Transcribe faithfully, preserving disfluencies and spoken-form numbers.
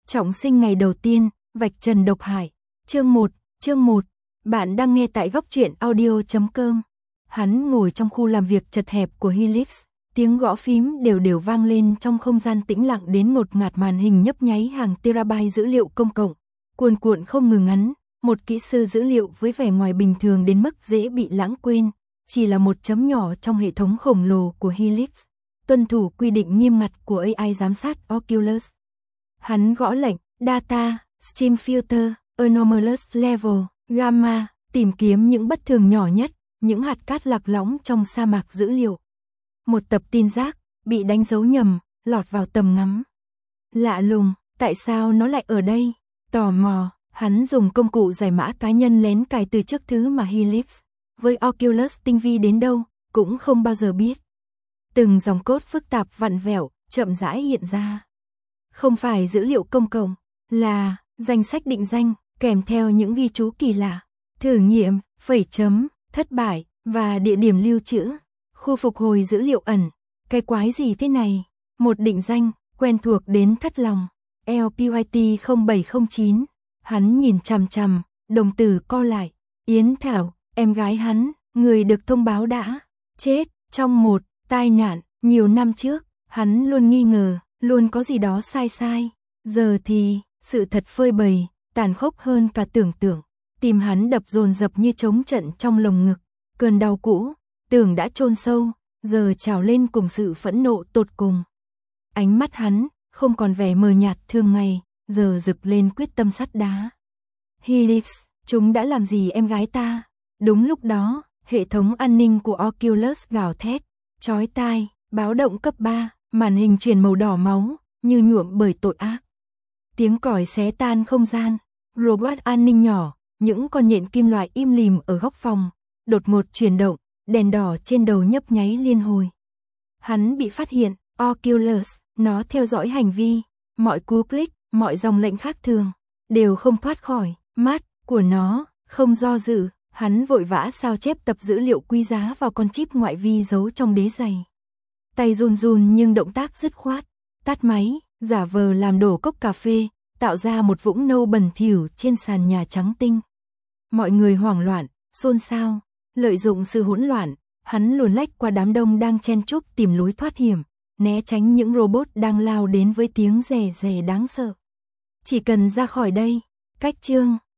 Trọng sinh ngày đầu tiên, vạch trần độc hại. Chương một, chương một. Bạn đang nghe tại góc truyện audio chấm com. Hắn ngồi trong khu làm việc chật hẹp của Helix, tiếng gõ phím đều đều vang lên trong không gian tĩnh lặng đến ngột ngạt, màn hình nhấp nháy hàng terabyte dữ liệu công cộng, cuồn cuộn không ngừng ngắn, một kỹ sư dữ liệu với vẻ ngoài bình thường đến mức dễ bị lãng quên, chỉ là một chấm nhỏ trong hệ thống khổng lồ của Helix, tuân thủ quy định nghiêm ngặt của a i giám sát Oculus. Hắn gõ lệnh, data, stream filter, anomalous level, gamma, tìm kiếm những bất thường nhỏ nhất, những hạt cát lạc lõng trong sa mạc dữ liệu. Một tập tin rác, bị đánh dấu nhầm, lọt vào tầm ngắm. Lạ lùng, tại sao nó lại ở đây? Tò mò, hắn dùng công cụ giải mã cá nhân lén cài từ trước thứ mà Helix, với Oculus tinh vi đến đâu, cũng không bao giờ biết. Từng dòng code phức tạp vặn vẹo, chậm rãi hiện ra. Không phải dữ liệu công cộng, là danh sách định danh, kèm theo những ghi chú kỳ lạ, thử nghiệm, phẩy chấm, thất bại, và địa điểm lưu trữ, khu phục hồi dữ liệu ẩn. Cái quái gì thế này? Một định danh, quen thuộc đến thất lòng. L P Y T không bảy không chín. Hắn nhìn chằm chằm, đồng tử co lại. Yến Thảo, em gái hắn, người được thông báo đã chết trong một tai nạn nhiều năm trước. Hắn luôn nghi ngờ, luôn có gì đó sai sai. Giờ thì, sự thật phơi bày, tàn khốc hơn cả tưởng tượng. Tim hắn đập dồn dập như trống trận trong lồng ngực. Cơn đau cũ, tưởng đã chôn sâu, giờ trào lên cùng sự phẫn nộ tột cùng. Ánh mắt hắn, không còn vẻ mờ nhạt thường ngày, giờ rực lên quyết tâm sắt đá. Helix, chúng đã làm gì em gái ta? Đúng lúc đó, hệ thống an ninh của Oculus gào thét, chói tai, báo động cấp ba, màn hình chuyển màu đỏ máu, như nhuộm bởi tội ác. Tiếng còi xé tan không gian, robot an ninh nhỏ, những con nhện kim loại im lìm ở góc phòng, đột ngột chuyển động, đèn đỏ trên đầu nhấp nháy liên hồi. Hắn bị phát hiện, Oculus, nó theo dõi hành vi, mọi cú click, mọi dòng lệnh khác thường, đều không thoát khỏi mắt của nó, không do dự, hắn vội vã sao chép tập dữ liệu quý giá vào con chip ngoại vi giấu trong đế giày. Tay run run nhưng động tác dứt khoát, tắt máy, giả vờ làm đổ cốc cà phê, tạo ra một vũng nâu bẩn thỉu trên sàn nhà trắng tinh. Mọi người hoảng loạn, xôn xao, lợi dụng sự hỗn loạn, hắn luồn lách qua đám đông đang chen chúc tìm lối thoát hiểm, né tránh những robot đang lao đến với tiếng rè rè đáng sợ. Chỉ cần ra khỏi đây, cách chương.